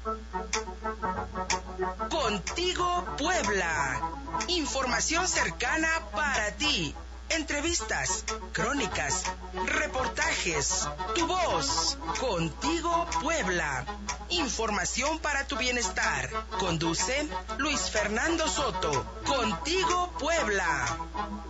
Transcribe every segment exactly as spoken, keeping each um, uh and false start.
Contigo Puebla. Información cercana para ti. Entrevistas, crónicas, reportajes, tu voz. Contigo Puebla. Información para tu bienestar. Conduce Luis Fernando Soto. Contigo Puebla.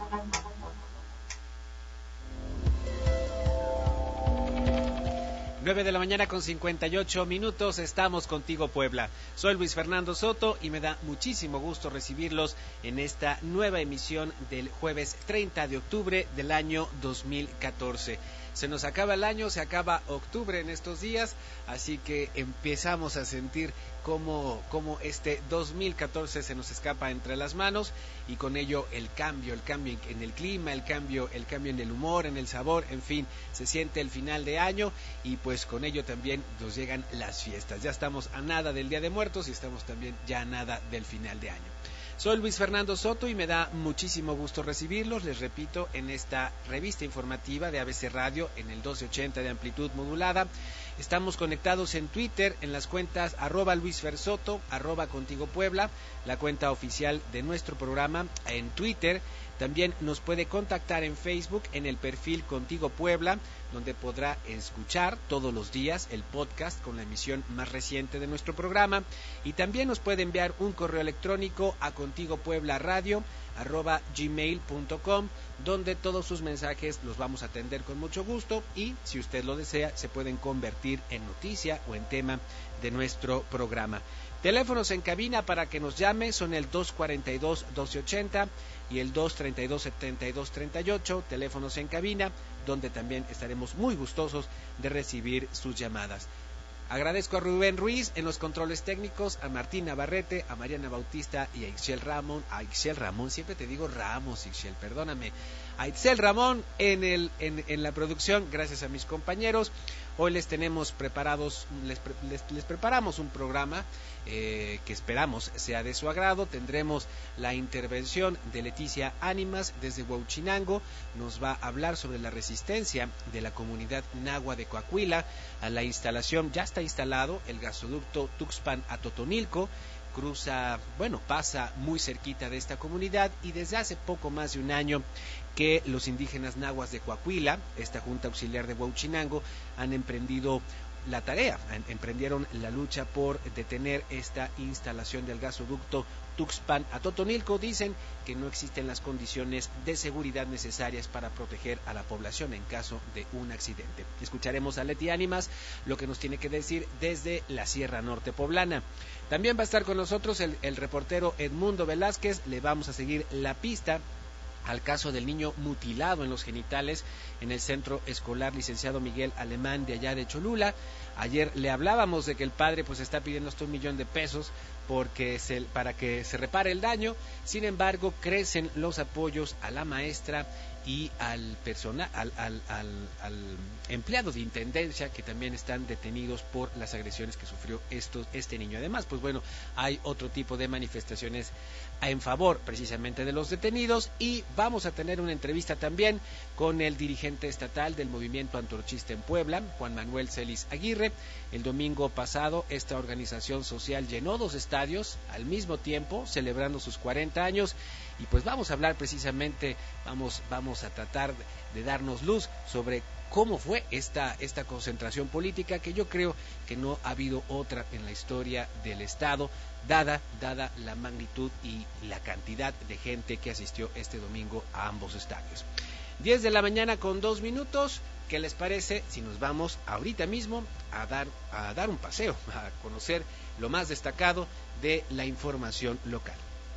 nueve de la mañana con cincuenta y ocho minutos, estamos contigo Puebla. Soy Luis Fernando Soto y me da muchísimo gusto recibirlos en esta nueva emisión del jueves treinta de octubre del año dos mil catorce. Se nos acaba el año, se acaba octubre en estos días, así que empezamos a sentir cómo, cómo este dos mil catorce se nos escapa entre las manos y con ello el cambio, el cambio en el clima, el cambio, el cambio en el humor, en el sabor, en fin, se siente el final de año y pues con ello también nos llegan las fiestas. Ya estamos a nada del Día de Muertos y estamos también ya a nada del final de año. Soy Luis Fernando Soto y me da muchísimo gusto recibirlos, les repito, en esta revista informativa de A B C Radio en el doce ochenta de amplitud modulada. Estamos conectados en Twitter en las cuentas arroba Luis Fer Soto, arroba Contigo Puebla, la cuenta oficial de nuestro programa en Twitter. También nos puede contactar en Facebook en el perfil Contigo Puebla, donde podrá escuchar todos los días el podcast con la emisión más reciente de nuestro programa. Y también nos puede enviar un correo electrónico a contigopueblaradio arroba gmail punto com, donde todos sus mensajes los vamos a atender con mucho gusto y, si usted lo desea, se pueden convertir en noticia o en tema de nuestro programa. Teléfonos en cabina para que nos llame son el dos cuarenta y dos, doce ochenta y el dos treinta y dos, setenta y dos treinta y ocho, teléfonos en cabina, donde también estaremos muy gustosos de recibir sus llamadas. Agradezco a Rubén Ruiz en los controles técnicos, a Martín Navarrete, a Mariana Bautista y a Ixchel Ramón, a Ixchel Ramón, siempre te digo Ramos, Ixchel, perdóname, a Ixchel Ramón en, el, en, en la producción, gracias a mis compañeros. Hoy les tenemos preparados, les, les, les preparamos un programa eh, que esperamos sea de su agrado. Tendremos la intervención de Leticia Ánimas desde Huauchinango, nos va a hablar sobre la resistencia de la comunidad nahua de Coahuila a la instalación, ya está instalado el gasoducto Tuxpan a Totonilco, cruza, bueno, pasa muy cerquita de esta comunidad y desde hace poco más de un año que los indígenas nahuas de Coahuila, esta Junta Auxiliar de Huauchinango, han emprendido la tarea, emprendieron la lucha por detener esta instalación del gasoducto Tuxpan a Totonilco. Dicen que no existen las condiciones de seguridad necesarias para proteger a la población en caso de un accidente. Escucharemos a Leti Ánimas lo que nos tiene que decir desde la Sierra Norte Poblana. También va a estar con nosotros el, el reportero Edmundo Velázquez, le vamos a seguir la pista al caso del niño mutilado en los genitales en el centro escolar Licenciado Miguel Alemán de allá de Cholula. Ayer le hablábamos de que el padre pues está pidiendo hasta un millón de pesos porque se, para que se repare el daño. Sin embargo, crecen los apoyos a la maestra y al personal, al, al, al, al empleado de intendencia, que también están detenidos por las agresiones que sufrió estos, este niño. Además, pues bueno, hay otro tipo de manifestaciones en favor precisamente de los detenidos y vamos a tener una entrevista también con el dirigente estatal del movimiento antorchista en Puebla, Juan Manuel Celis Aguirre. El domingo pasado esta organización social llenó dos estadios al mismo tiempo, celebrando sus cuarenta años. Y pues vamos a hablar precisamente, vamos, vamos a tratar de darnos luz sobre cómo fue esta, esta concentración política, que yo creo que no ha habido otra en la historia del Estado, dada, dada la magnitud y la cantidad de gente que asistió este domingo a ambos estadios. diez de la mañana con dos minutos, ¿qué les parece si nos vamos ahorita mismo a dar, a dar un paseo, a conocer lo más destacado de la información local?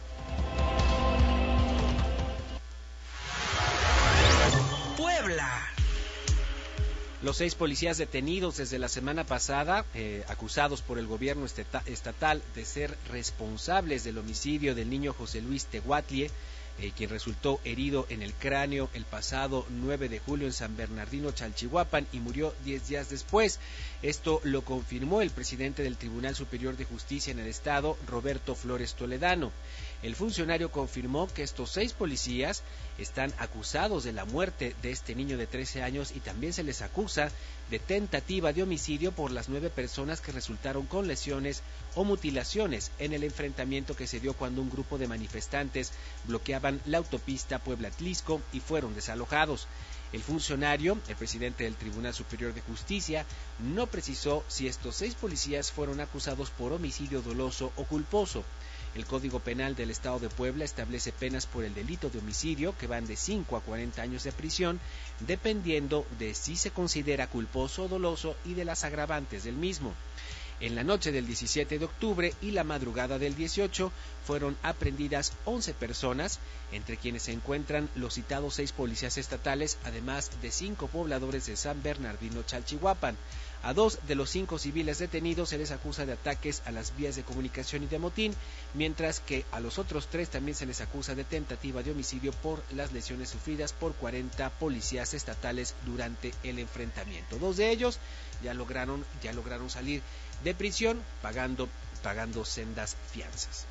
Puebla. Los seis policías detenidos desde la semana pasada, eh, acusados por el gobierno esteta, estatal de ser responsables del homicidio del niño José Luis Tehuatlie, eh, quien resultó herido en el cráneo el pasado nueve de julio en San Bernardino, Chalchihuapan, y murió diez días después. Esto lo confirmó el presidente del Tribunal Superior de Justicia en el estado, Roberto Flores Toledano. El funcionario confirmó que estos seis policías están acusados de la muerte de este niño de trece años y también se les acusa de tentativa de homicidio por las nueve personas que resultaron con lesiones o mutilaciones en el enfrentamiento que se dio cuando un grupo de manifestantes bloqueaban la autopista Puebla-Atlisco y fueron desalojados. El funcionario, el presidente del Tribunal Superior de Justicia, no precisó si estos seis policías fueron acusados por homicidio doloso o culposo. El Código Penal del Estado de Puebla establece penas por el delito de homicidio que van de cinco a cuarenta años de prisión, dependiendo de si se considera culposo o doloso y de las agravantes del mismo. En la noche del diecisiete de octubre y la madrugada del dieciocho fueron aprehendidas once personas, entre quienes se encuentran los citados seis policías estatales, además de cinco pobladores de San Bernardino, Chalchihuapan. A dos de los cinco civiles detenidos se les acusa de ataques a las vías de comunicación y de motín, mientras que a los otros tres también se les acusa de tentativa de homicidio por las lesiones sufridas por cuarenta policías estatales durante el enfrentamiento. Dos de ellos ya lograron, ya lograron salir de prisión pagando, pagando sendas fianzas.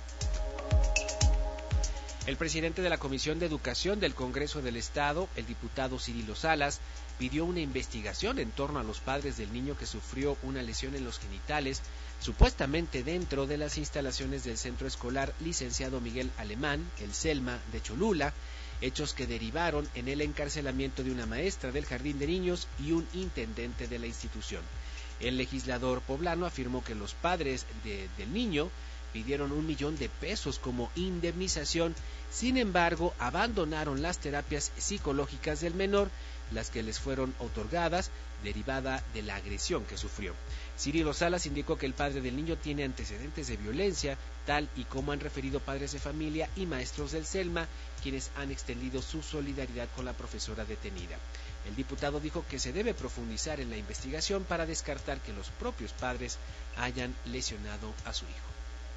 El presidente de la Comisión de Educación del Congreso del Estado, el diputado Cirilo Salas, pidió una investigación en torno a los padres del niño que sufrió una lesión en los genitales, supuestamente dentro de las instalaciones del Centro Escolar Licenciado Miguel Alemán, el CELMA de Cholula, hechos que derivaron en el encarcelamiento de una maestra del Jardín de Niños y un intendente de la institución. El legislador poblano afirmó que los padres de, del niño pidieron un millón de pesos como indemnización, sin embargo, abandonaron las terapias psicológicas del menor, las que les fueron otorgadas, derivada de la agresión que sufrió. Cirilo Salas indicó que el padre del niño tiene antecedentes de violencia, tal y como han referido padres de familia y maestros del CELMA, quienes han extendido su solidaridad con la profesora detenida. El diputado dijo que se debe profundizar en la investigación para descartar que los propios padres hayan lesionado a su hijo.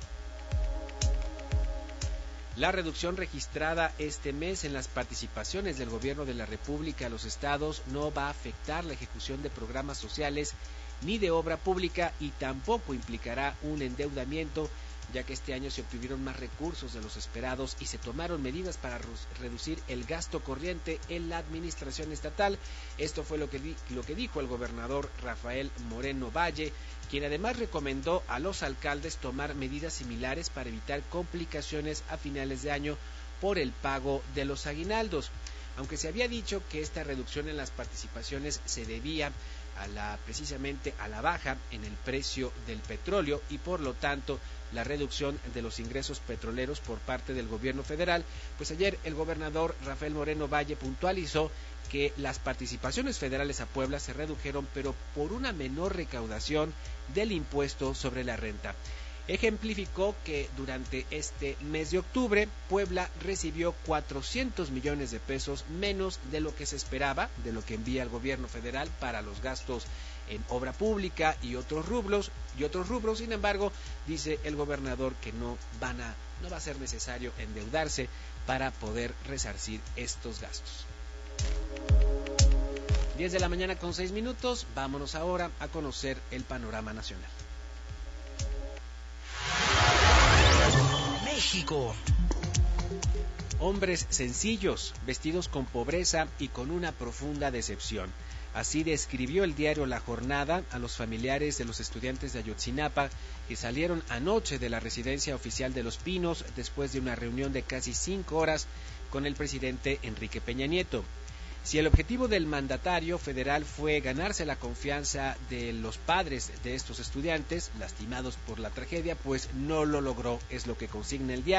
La reducción registrada este mes en las participaciones del Gobierno de la República a los estados no va a afectar la ejecución de programas sociales ni de obra pública y tampoco implicará un endeudamiento, ya que este año se obtuvieron más recursos de los esperados y se tomaron medidas para reducir el gasto corriente en la administración estatal. Esto fue lo que, di- lo que dijo el gobernador Rafael Moreno Valle, quien además recomendó a los alcaldes tomar medidas similares para evitar complicaciones a finales de año por el pago de los aguinaldos. Aunque se había dicho que esta reducción en las participaciones se debía a la, precisamente a la baja en el precio del petróleo y por lo tanto la reducción de los ingresos petroleros por parte del gobierno federal, pues ayer el gobernador Rafael Moreno Valle puntualizó que las participaciones federales a Puebla se redujeron, pero por una menor recaudación del impuesto sobre la renta. Ejemplificó que durante este mes de octubre, Puebla recibió cuatrocientos millones de pesos menos de lo que se esperaba, de lo que envía el gobierno federal para los gastos en obra pública y otros rubros, y otros rubros. Sin embargo, dice el gobernador que no van a, no va a ser necesario endeudarse para poder resarcir estos gastos. diez de la mañana con seis minutos, vámonos ahora a conocer el panorama nacional. México. Hombres sencillos, vestidos con pobreza y con una profunda decepción. Así describió el diario La Jornada a los familiares de los estudiantes de Ayotzinapa que salieron anoche de la residencia oficial de Los Pinos después de una reunión de casi cinco horas con el presidente Enrique Peña Nieto. Si el objetivo del mandatario federal fue ganarse la confianza de los padres de estos estudiantes, lastimados por la tragedia, pues no lo logró, es lo que consigna el diario.